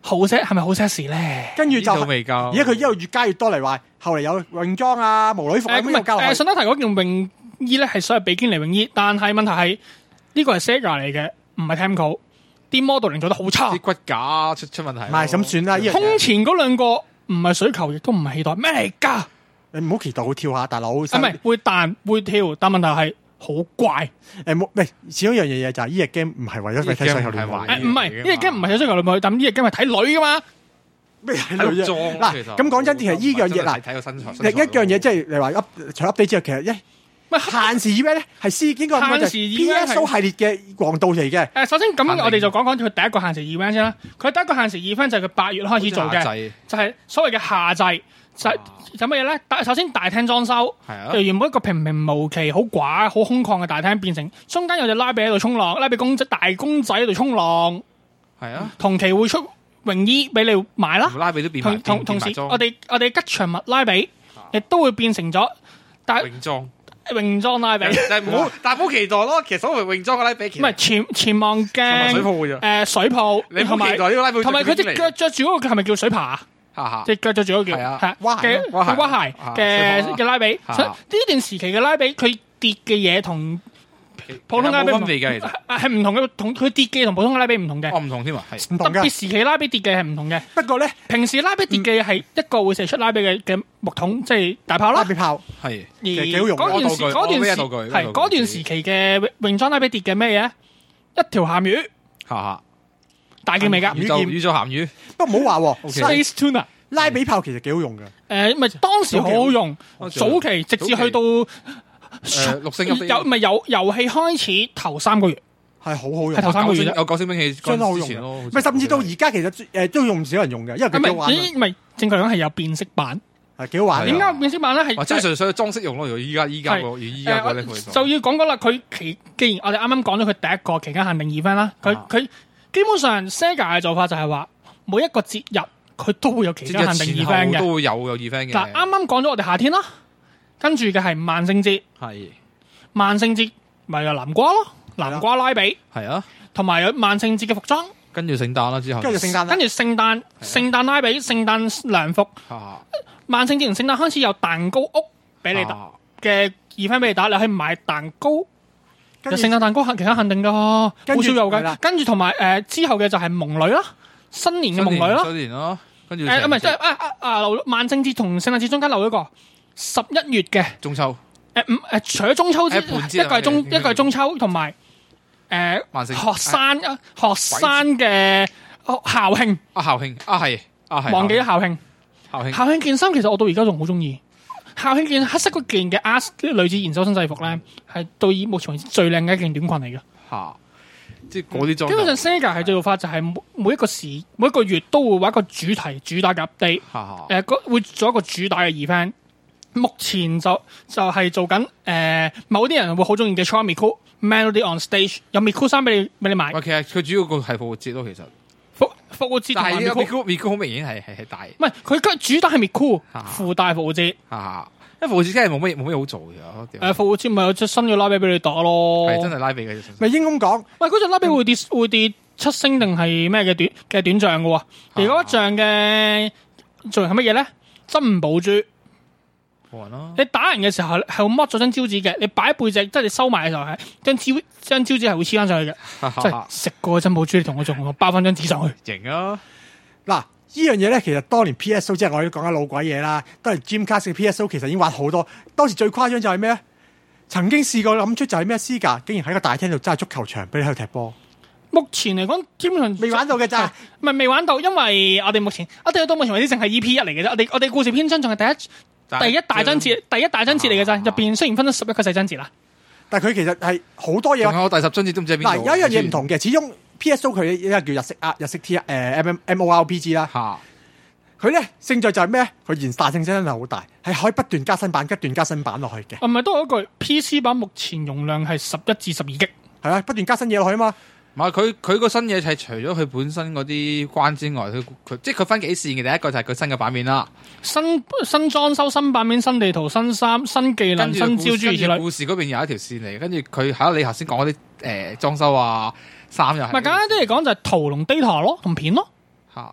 Speaker 3: 好 set 係咪好 sexy 咧？
Speaker 1: 跟住就
Speaker 2: 呢度未夠
Speaker 1: 而家佢一路越加越多嚟話，後嚟有泳裝啊、無女服啊
Speaker 3: 誒唔係
Speaker 1: 咁又加落去。
Speaker 3: 誒，順德提嗰件泳衣咧係所謂比堅尼泳衣，但係問題係呢個係 Sega 嚟嘅，唔係 Temco，啲 modeling 做得好差
Speaker 2: 啲。骨架出出問題咯。
Speaker 1: 唔係咁算啦，呢樣
Speaker 3: 胸
Speaker 1: 嘢
Speaker 3: 前嗰兩個唔係水球，亦都唔係氣袋，咩嚟㗎？
Speaker 1: 你唔好期待會跳下，大佬。
Speaker 3: 啊，唔係會彈會跳，但問題係好怪。
Speaker 1: 誒冇，唔係始終一樣嘢就係呢隻 game 唔係為咗俾睇水球
Speaker 2: 呢隻 game 係
Speaker 1: 亂
Speaker 2: 壞
Speaker 3: 誒唔係呢隻 game 唔係睇水球女女，但呢隻 game 係睇女㗎嘛。
Speaker 1: 咩係
Speaker 2: 喺度
Speaker 1: 女啫
Speaker 2: 裝
Speaker 1: 嗱，咁講真，其實呢樣嘢嗱，
Speaker 2: 睇個身材。
Speaker 1: 另一樣嘢即係你話 up 除 update 之後，其實一
Speaker 3: 喂
Speaker 1: 限時 event 咧係 C 應該咁講就係
Speaker 3: 限時
Speaker 1: P
Speaker 3: event
Speaker 1: S O 系列嘅王道嚟嘅。
Speaker 3: 誒，首先咁
Speaker 2: 肯定
Speaker 3: 我哋就講講佢第一個限時 event 先啦。佢第一個限時 event 就係佢八月開始做嘅，
Speaker 2: 好似夏祭
Speaker 3: 就係所謂嘅夏祭。就係有乜嘢咧？大首先大廳裝修，
Speaker 2: 係啊
Speaker 3: 由原本一個平平無奇、好寡、好空曠嘅大廳，變成中間有隻拉比喺度衝浪，拉比公仔大公仔喺度衝浪。
Speaker 2: 係啊，
Speaker 3: 同期會出泳衣俾你買啦。
Speaker 2: 拉比都變埋
Speaker 3: 同同同時，
Speaker 2: 變埋裝
Speaker 3: 我哋我哋吉祥物拉比亦都會變成咗，但係
Speaker 2: 泳裝。
Speaker 3: 泳裝拉比，唔
Speaker 2: 但係唔好，但係唔好期待咯。其實所謂泳裝嘅拉比，其實
Speaker 3: 係潛潛望鏡、
Speaker 2: 水泡嘅啫。
Speaker 3: 誒水泡，
Speaker 2: 你唔好
Speaker 3: 同埋
Speaker 2: 期待呢個拉比會
Speaker 3: 同埋佢隻
Speaker 2: 着
Speaker 3: 腳着住嗰個係咪叫水爬啊？
Speaker 2: 哈哈
Speaker 3: 隻腳着住嗰個叫
Speaker 2: 係啊
Speaker 3: 係
Speaker 1: 蛙鞋
Speaker 3: 嘅
Speaker 2: 蛙鞋
Speaker 3: 蛙鞋
Speaker 2: 啊
Speaker 3: 嘅
Speaker 2: 水泡啊
Speaker 3: 嘅拉比。
Speaker 2: 啊
Speaker 3: 所以呢段時期嘅拉比，佢跌嘅嘢同普通拉比唔同
Speaker 2: 冇分別嘅，其實
Speaker 3: 係係唔同嘅，同佢跌嘅同普通嘅拉比唔同嘅。
Speaker 2: 哦唔同添啊，係
Speaker 1: 唔同㗎。
Speaker 3: 特別時期拉比跌嘅係唔同嘅。
Speaker 1: 不過咧，
Speaker 3: 平時拉比跌嘅係一個會射出拉比嘅嘅木桶，即係大炮啦。
Speaker 1: 拉比炮
Speaker 2: 係
Speaker 3: 而
Speaker 1: 其實幾好用
Speaker 3: 嗰段時
Speaker 2: 道具
Speaker 3: 嗰段時
Speaker 2: 我俾道具
Speaker 3: 係
Speaker 2: 道具
Speaker 3: 嗰段時期嘅泳裝拉比跌嘅咩嘢？一條鹹魚，
Speaker 2: 哈哈。
Speaker 3: 大件未㗎
Speaker 1: 魚
Speaker 2: 宇宙
Speaker 1: 劍
Speaker 2: 宇宙鹹魚，
Speaker 1: 不過唔好話喎
Speaker 2: OK
Speaker 3: ，Space Tuna。
Speaker 1: 拉比炮其實幾好用嘅。
Speaker 3: 誒，咪當時好好用，
Speaker 2: 早期
Speaker 3: 早期直至去到
Speaker 2: 誒六星級
Speaker 3: 有咪遊遊戲開始頭三個月，
Speaker 1: 係好好用
Speaker 3: 係頭。三個月啫。
Speaker 2: 有九星兵器
Speaker 1: 相當好用嘅，
Speaker 2: 之前咯，
Speaker 1: 唔係甚至到而家其實誒都用唔少人用嘅，因為
Speaker 3: 唔係
Speaker 1: 佢幾好玩啊，
Speaker 3: 咦唔係正確嚟講係有變色版。
Speaker 1: 係幾好玩嘅。
Speaker 3: 點解有變色版咧？係
Speaker 2: 或者純粹裝飾用咯。如果依家依家個
Speaker 3: 係
Speaker 2: 依家個咧，
Speaker 3: 誒就要講講啦。佢期既然我哋啱啱講咗佢第一個期間限定 event 啦，佢
Speaker 2: 啊
Speaker 3: 佢基本上 Sega 嘅做法就係話每一個節日佢都會有期間限定 event 嘅。
Speaker 2: 都會有有 event 嘅。
Speaker 3: 嗱，啱啱講咗我哋夏天啦，跟住嘅係萬聖節，
Speaker 2: 係
Speaker 3: 萬聖節咪有南瓜咯，南瓜拉比，
Speaker 2: 係啊，
Speaker 3: 同埋有萬聖節嘅服裝，
Speaker 2: 跟住聖誕啦之後，
Speaker 1: 跟住聖誕啦
Speaker 3: 跟住聖誕聖誕拉比、聖誕涼服，
Speaker 2: 啊
Speaker 3: 萬聖節同聖誕開始有蛋糕屋俾你打
Speaker 2: 啊
Speaker 3: 嘅 event 俾你打，你可以買蛋糕。
Speaker 1: 跟住
Speaker 3: 聖誕蛋糕係其他限定噶，好
Speaker 1: 跟住
Speaker 3: 少有
Speaker 1: 係啦
Speaker 3: 嘅。跟住同埋誒之後嘅就係蒙女啦，新年嘅蒙女啦。
Speaker 2: 新年咯，跟住
Speaker 3: 誒唔係即係啊啊啊！漏萬聖節同聖誕節中間漏咗個十一月嘅。
Speaker 2: 中秋
Speaker 3: 誒唔誒，除咗中秋之，
Speaker 2: 誒半節啊
Speaker 3: 一個係中，
Speaker 2: 應該
Speaker 3: 一個係中秋，同埋誒
Speaker 2: 萬聖
Speaker 3: 學生啊，學生嘅哦校慶，
Speaker 2: 啊校慶啊係啊係
Speaker 3: 忘記咗校慶。
Speaker 2: 校慶
Speaker 3: 校慶件衫其實我到而家仲好中意。校慶件黑色嗰件嘅 ask 女子研修生制服咧，係到以目前為止最靚嘅一件短裙嚟嘅。
Speaker 2: 嚇，即係嗰啲裝
Speaker 3: 基本上 Sega 係做法就係每每一個時每一個月都會畫一個主題主打嘅 update，
Speaker 2: 嚇
Speaker 3: 誒嗰會做一個主打嘅 event。目前就就係做緊誒、呃、某啲人會好中意嘅 Try Miku Melody on Stage， 有 Miku 衫俾你俾你買。
Speaker 2: 喂，其實佢主要個係復活節咯，其實，
Speaker 3: 復復活節同埋
Speaker 2: 但係呢個
Speaker 3: Miku，
Speaker 2: Miku Miku 好明顯係係係大
Speaker 3: 唔係佢嘅主打係 Miku
Speaker 2: 啊
Speaker 3: 附帶復活節。
Speaker 2: 嚇，因為復活節真係冇乜冇乜好做嘅，
Speaker 3: 誒復活節咪有隻新嘅拉比俾你打咯。
Speaker 2: 係真係拉比嘅，
Speaker 1: 咪應咁講，
Speaker 3: 喂，嗰隻拉比會跌會跌七星定係咩嘅短嘅短杖嘅喎？而嗰一杖嘅造型係乜嘢咧？珍寶珠。
Speaker 2: 冇人咯。
Speaker 3: 你打人嘅時候係會剝咗張招紙嘅，你擺喺背脊，即係你收埋嘅時候係張招張招紙係會黐翻上去嘅，即係食過珍寶珠，你同我仲我包翻張紙上去。
Speaker 2: 型啊！
Speaker 1: 嗱，呢樣嘢咧，其實當年 P S O 即係我哋講緊老鬼嘢啦，當年 Dreamcast 嘅 P S O 其實已經玩好多。當時最誇張就係咩咧？曾經試過諗出就係咩？Sega竟然喺個大廳度揸足球場俾你去踢波，
Speaker 3: 目前嚟講，基本上
Speaker 1: 未玩到嘅咋？
Speaker 3: 唔係未玩到，因為我哋目前我哋到目前為止淨係 E P 一嚟嘅啫。我哋我哋故事篇章仲係第一第一大章節，第一大章節嚟嘅咋。入邊雖然分咗十一個細章節啦，
Speaker 1: 但係佢其實係好多嘢
Speaker 2: 仲。有第十章節都唔知喺邊
Speaker 1: 嗱，
Speaker 2: 度。
Speaker 1: 有一樣嘢唔同嘅，始終 P S O 佢一個叫日式啊日式 T 誒 M M M O R P G 啦。
Speaker 2: 嚇，
Speaker 1: 佢咧勝在就係咩？佢延彈性真係好大，係可以不斷加新版、不斷加新版落去嘅。
Speaker 3: 唔係都係嗰句 P C 版目前容量係十一至十二 G。
Speaker 1: 係啊，不斷加新嘢落去啊嘛。
Speaker 2: 唔係佢佢個新嘢係除咗佢本身嗰啲關之外，佢佢即係佢分幾線嘅。第一個就係佢新嘅版面啦，
Speaker 3: 新新裝修、新版面、新地圖、新衫、新技能、
Speaker 2: 跟住
Speaker 3: 新招諸如此類。
Speaker 2: 故事嗰邊有一條線嚟，跟住佢喺你頭先講嗰啲誒裝修啊、衫又係。
Speaker 3: 唔係簡單啲嚟講就係圖同 data 咯，同片咯。
Speaker 2: 嚇，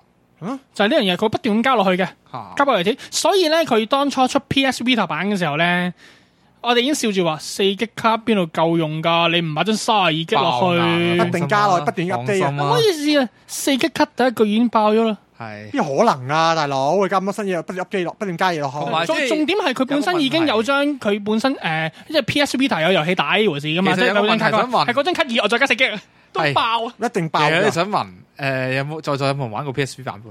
Speaker 1: 嗯、
Speaker 3: 就係呢樣嘢，佢不斷咁加落去嘅，加落嚟啲。所以咧，佢當初出 P S Vita 版嘅時候咧，我哋已經笑住話四 G 卡邊度夠用㗎？你唔買張三十二 G 落去，
Speaker 1: 不定加落去，不斷 update 啊！
Speaker 3: 唔好意思啊，四 G 卡第一個已經爆咗啦。
Speaker 2: 係
Speaker 1: 邊可能啊，大佬？佢加咁多新嘢，不斷 update 落，不斷加嘢落去。
Speaker 3: 重重點係佢本身已經有張佢本身誒，即係 P S Vita 有遊戲帶呢回事㗎嘛？
Speaker 2: 其實有個問題想問，
Speaker 3: 係嗰張卡二，我再加四 G 都爆啊！
Speaker 1: 一定爆。
Speaker 2: 其實你想問誒有冇在座有冇人玩過 P S V 版本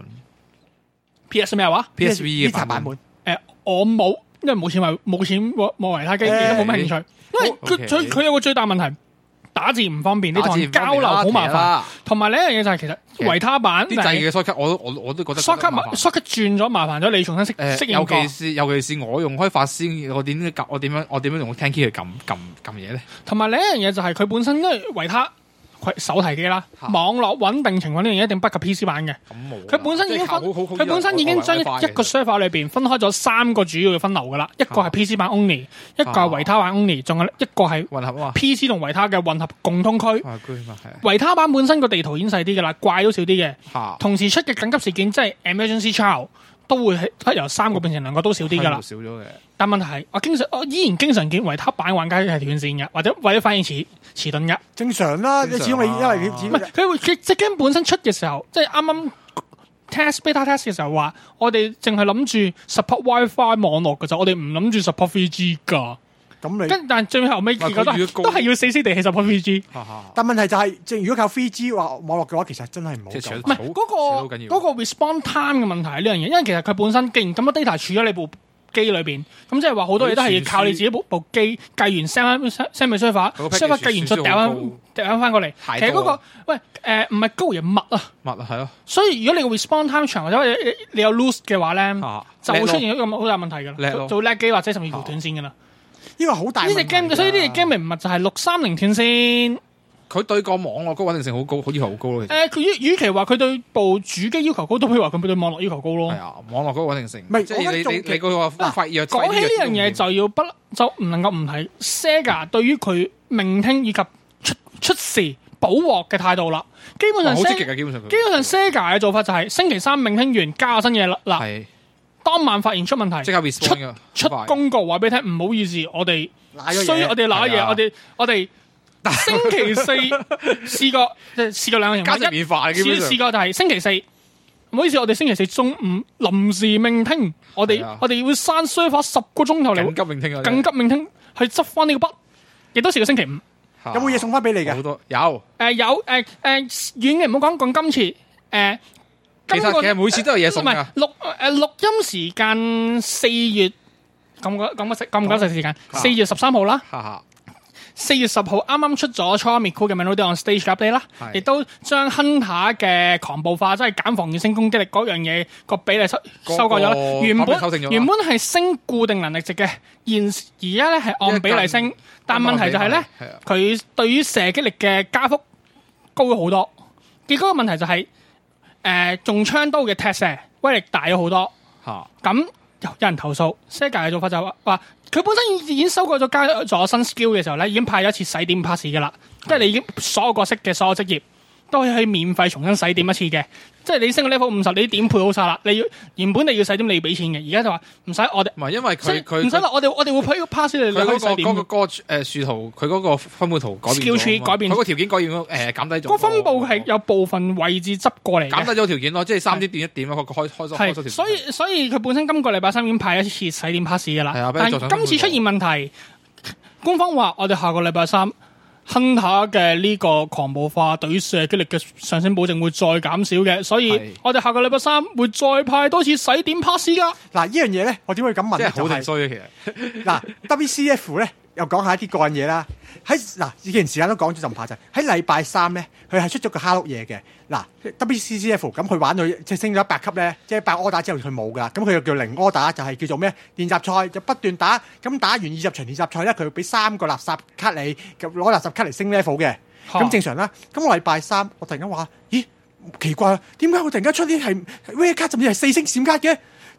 Speaker 3: ？P S 咩話
Speaker 2: ？P S V 嘅版本
Speaker 3: 誒，我冇，因為冇錢買冇錢冇維他機，亦都冇乜興趣。因為佢佢佢有個最大問題。打字唔方便，你同人交流好麻煩。同埋另一樣嘢就係其實維他版
Speaker 2: 啲掣嘅 shortcut，我我我都覺得
Speaker 3: shortcut shortcut 轉咗麻煩咗，你重新適適應過。
Speaker 2: 尤其是尤其是我用開法師，我點樣我點樣我點樣用 Ten Key 去撳撳撳嘢咧？
Speaker 3: 同埋另一樣嘢就係佢本身因為維他手提機啦，網絡穩定情況呢樣嘢一定不及 P C 版嘅。佢本身已經分，佢本身已經將一個 server 裏邊分開咗三個主要嘅分流噶啦，一個係 P C 版 only， 一個係維他版 only， 仲有一個係
Speaker 2: 混合啊
Speaker 3: P C 同維他嘅混合共通區。維他版本身個地圖已經細啲噶啦，怪都少啲嘅。同時出嘅緊急事件即係 emergency trial 都會係由三個變成兩個都少啲噶啦。
Speaker 2: 少咗嘅。但
Speaker 3: 問題係我經常我依然經常見維他版玩家係斷線嘅，或者或者反應遲遲鈍嘅。
Speaker 1: 正常啦，你始終你因為你
Speaker 3: 唔係佢會佢即 game 本身出嘅時候，即係啱啱 test beta test 嘅時候話，我哋淨係諗住 support WiFi 網絡嘅就，我哋唔諗住 support three G 噶。
Speaker 1: 咁你
Speaker 3: 跟但最後尾結果都都係要死死地氣 support three G。
Speaker 1: 但問題就係，即係如果靠three G 話網絡嘅話，其實真係唔好。
Speaker 2: 唔係
Speaker 3: 嗰個嗰個 respond time 嘅問題係呢樣嘢，因為其實佢本身既然咁多 data 儲咗你部機裏邊，咁即係話好多嘢都係要靠你自己部部機計完 send 翻 send 俾 server，server 計完再掉翻掉翻翻過嚟。其實嗰個喂誒唔係高而密啊，
Speaker 2: 密啊係咯。
Speaker 3: 所以如果你個 respond time 長或者你有 lose 嘅話咧，就會出現一個好大問題噶啦，做 lag 機或者甚至乎斷線噶啦。
Speaker 1: 呢個好大
Speaker 3: 呢隻 game， 所以呢隻 game 明密就係六三零斷線。
Speaker 2: 佢對個網絡嗰個穩定性好高，好要求好高咯。
Speaker 3: 誒，佢與與其話佢對部主機要求高，都不如話佢對網絡要求高咯。
Speaker 2: 係啊，網絡嗰個穩定性。
Speaker 1: 唔係，
Speaker 2: 即係你你你嗰個發熱。
Speaker 3: 講起呢樣嘢就要不就唔能夠唔提 Sega 對於佢聆聽以及出出時補鑊嘅態度啦。基本上
Speaker 2: 好積極嘅，基本上。
Speaker 3: 基本上 Sega 嘅做法就係星期三聆聽完加新嘢啦。嗱，當晚發現出問題，
Speaker 2: 即刻 respond
Speaker 3: 出出公告話俾你聽，唔好意思，我哋需我哋揦嘢，我哋我哋。星期四試過，即係試過兩個人，
Speaker 2: 價值變化。
Speaker 3: 試試過就係星期四，唔好意思，我哋星期四中午臨時命聽，我哋我哋會刪 server 十個鐘頭嚟，
Speaker 2: 緊急命聽啊！
Speaker 3: 緊急命聽去執翻呢個筆，亦都試過星期五。
Speaker 1: 有冇嘢送翻俾你嘅？
Speaker 2: 好多有
Speaker 3: 誒有誒誒遠嘅唔好講，講今次誒。
Speaker 2: 其實其實每次都有嘢送㗎。
Speaker 3: 錄誒錄音時間四月咁個咁個時咁個時間，四月十三號啦。四月十號啱啱出咗 Chromico 嘅 Melody on Stage update 啦，亦都將 Hunter 嘅狂暴化，即係減防禦性攻擊力嗰樣嘢個比例修修改咗啦。原本原本係升固定能力值嘅，現而家咧係按比例升，但問題就係咧，佢對於射擊力嘅加幅高咗好多。結果個問題就係誒中槍刀嘅踢射威力大咗好多。咁有人投訴 Sega 嘅做法就話話。佢本身已經修改咗加咗新 skill 嘅時候咧，已經派咗一次洗點 pass 嘅啦，即係你已經所有角色嘅所有職業都可以免費重新洗點一次嘅，即係你升個 level 五十，你啲點配好晒啦，你要原本你要洗點你要俾錢嘅，而家就話唔使我哋，
Speaker 2: 唔係因為佢佢
Speaker 3: 唔使啦，我哋我哋會配個 pass 你，你可以洗點。
Speaker 2: 嗰個嗰個誒樹圖，佢嗰個分佈圖改變
Speaker 3: skill tree 改變，
Speaker 2: 佢個條件改變咗誒減低咗。
Speaker 3: 個分佈係有部分位置執過嚟，
Speaker 2: 減低咗條件咯，即係三點點一點咯，個開開咗開咗條。
Speaker 3: 所以所以佢本身今個禮拜三已經派一次洗點 pass 嘅啦，但係今次出現問題，官方話我哋下個禮拜三。Hunter 嘅呢個狂暴化對於射擊力嘅上升保證會再減少嘅，所以我哋下個禮拜三會再派多次洗點 pass 噶。
Speaker 1: 嗱，呢樣嘢咧，我點會咁問咧？
Speaker 2: 即係好定衰嘅其實。
Speaker 1: 嗱，W C F 咧又講下一啲個人嘢啦。喺嗱，既然時間都講咗就唔怕就喺禮拜三咧，佢係出咗個哈碌嘢嘅。嗱 ，W C F 咁佢玩到即係升咗一百級咧，即係一百 order 之後佢冇噶，咁佢又叫零 order 就係叫做咩練習賽，就不斷打，咁打完二十場練習賽咧，佢會俾三個垃圾卡你，攞垃圾卡嚟升 level 嘅，咁正常啦。咁我禮拜三我突然間話，咦，奇怪啊，點解我突然間出啲係 rare 卡，甚至係四星閃卡嘅？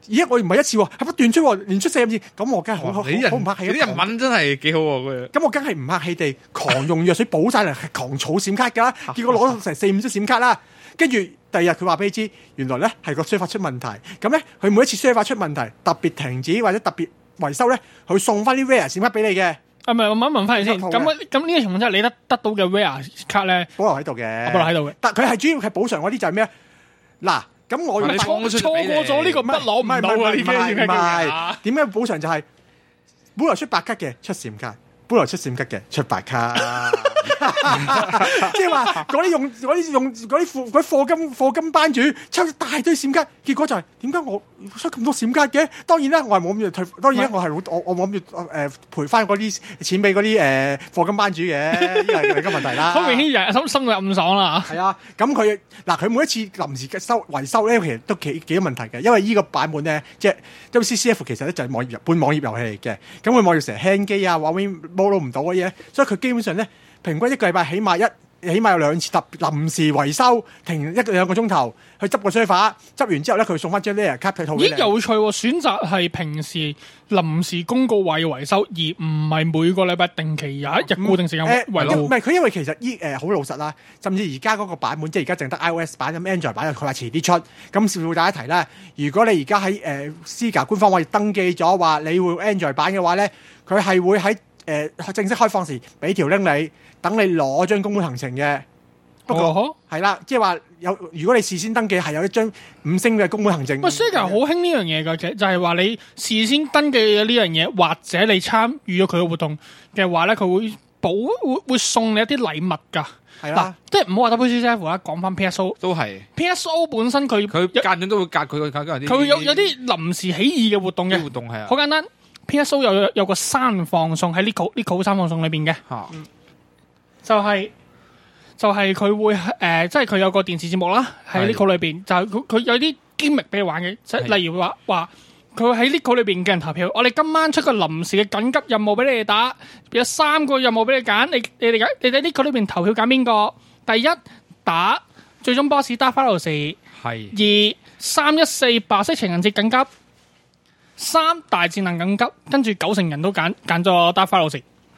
Speaker 1: 咦我唔係一次喎，係不斷出喎，連出四次，咁我梗係好好好
Speaker 2: 你啲人
Speaker 1: 唔客氣。
Speaker 2: 你啲人文真係幾好喎，佢
Speaker 1: 咁我梗係唔客氣地狂用藥水補晒嚟，狂儲閃卡㗎啦。結果攞成四五張閃卡啦，跟住第二日佢話俾你知，原來咧係個衰法出問題。咁咧佢每一次衰法出問題，特別停止或者特別維修咧，佢送翻啲 rare 閃卡俾你嘅。
Speaker 3: 啊，唔係，我問一問翻你先。
Speaker 1: 好
Speaker 3: 咁
Speaker 1: 嘅
Speaker 3: 咁呢個情況之下，你得得到嘅 rare 卡咧，
Speaker 1: 保留喺度嘅，
Speaker 3: 保留喺度嘅。
Speaker 1: 但佢係主要係補償嗰啲就係咩？嗱，咁我
Speaker 2: 你放咗出
Speaker 3: 錯
Speaker 2: 嚟俾你
Speaker 3: 過咗呢個筆攞唔到啊！呢
Speaker 1: 唔係唔係
Speaker 3: 啲
Speaker 1: 點解補償就係本來出白卡嘅出閃卡，本來出閃卡嘅出白卡，即係話嗰啲用嗰啲用嗰啲貨嗰啲課金課金班主抽一大堆閃卡，結果就係點解我出咁多閃卡嘅？當然啦，我係冇諗住退，當然啦，我係我我冇諗住誒賠翻嗰啲錢俾嗰啲誒課金班主嘅，呢個係另一個問題啦。
Speaker 3: 好明顯人心心裏暗爽啦。
Speaker 1: 係啊，咁佢嗱佢每一次臨時嘅修維修咧，其實都幾幾多問題嘅，因為呢個版本咧，即係 W C C F 其實咧就係網頁半網頁遊戲嚟嘅，咁佢網頁成日 hang 機啊，畫面摸到唔到嘅嘢，所以佢基本上咧平均一個禮拜起碼一起碼有兩次特臨時維修，停一兩個鐘頭去執個 server，執完之後咧佢會送翻張 layer 卡俾套俾
Speaker 3: 咦，
Speaker 1: 你。
Speaker 3: 有趣喎！選擇係平時臨時公告話要維修，而唔係每個禮拜定期有一日固定時間
Speaker 1: 誒
Speaker 3: 維護。
Speaker 1: 唔係佢因為其實依誒好老實啦，甚至而家嗰個版本即係而家淨得 iOS 版咁 Android 版，佢話遲啲出。咁視乎大家提啦，如果你而家喺誒 Sega 官方網頁登記咗話你會 Android 版嘅話咧，佢係會喺誒、呃、正式開放時俾條 link 你，等你攞張公本行程嘅。不過
Speaker 3: 哦
Speaker 1: 係啦，即係話有如果你事先登記係有一張五星嘅公本行程。
Speaker 3: 喂 Sega 好興呢樣嘢㗎，其實就係話你事先登記咗呢樣嘢，或者你參與咗佢嘅活動嘅話咧，佢會補會會送你一啲禮物㗎。嗱
Speaker 1: 係啦，，
Speaker 3: 即係唔好話 W C C F 啦，講翻 P S O。
Speaker 2: 都係
Speaker 3: P S O 本身佢
Speaker 2: 佢
Speaker 3: 有
Speaker 2: 間中都會隔佢個隔啲，
Speaker 3: 佢會有有啲臨時起意嘅活動嘅
Speaker 2: 啲活動係啊
Speaker 3: 好簡單。P S O 有有個山放送喺呢個呢個山放送裏邊嘅，
Speaker 2: 嚇
Speaker 3: 就係、就係、佢會誒、呃即係佢有個電視節目啦，喺呢個裏邊，就係佢佢有啲 gimmick 俾你玩嘅，即係
Speaker 2: 係
Speaker 3: 例如話話佢會喺呢個裏邊嘅人投票，我哋今晚出個臨時嘅緊急任務俾你哋打，有三個任務俾你揀，你你哋揀你哋呢個裏邊投票揀邊個？第一打最終 boss Dark Pharos，
Speaker 2: 係
Speaker 3: 二三一四白色情人節緊急，三大戰能緊急，跟住九成人都揀揀咗 Dark Pharos。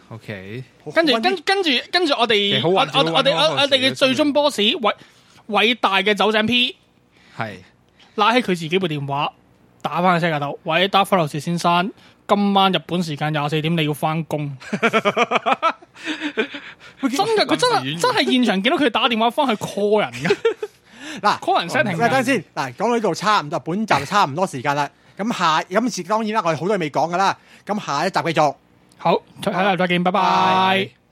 Speaker 2: OK
Speaker 3: 跟住
Speaker 1: 好
Speaker 3: 跟跟住跟住我哋我
Speaker 2: 其實好玩
Speaker 3: 我我哋
Speaker 2: 好玩
Speaker 3: 我我哋嘅最終 boss 偉偉大嘅酒井 P
Speaker 2: 係
Speaker 3: 拉起佢自己部電話打翻去世界度，喂，打弗洛士先生，今晚日本時間廿四點你要翻工。真嘅，佢真係真係現場見到佢打電話翻去 call 人嘅
Speaker 1: 嗱
Speaker 3: ，call 人 setting
Speaker 1: 喂，等陣
Speaker 3: 嘅。
Speaker 1: 先，嗱，講到呢度差唔多，本集差唔多時間啦。咁下咁時當然啦，我哋好多嘢未講噶啦。咁下一集繼續。
Speaker 3: 好，下集再見，拜拜。
Speaker 2: 拜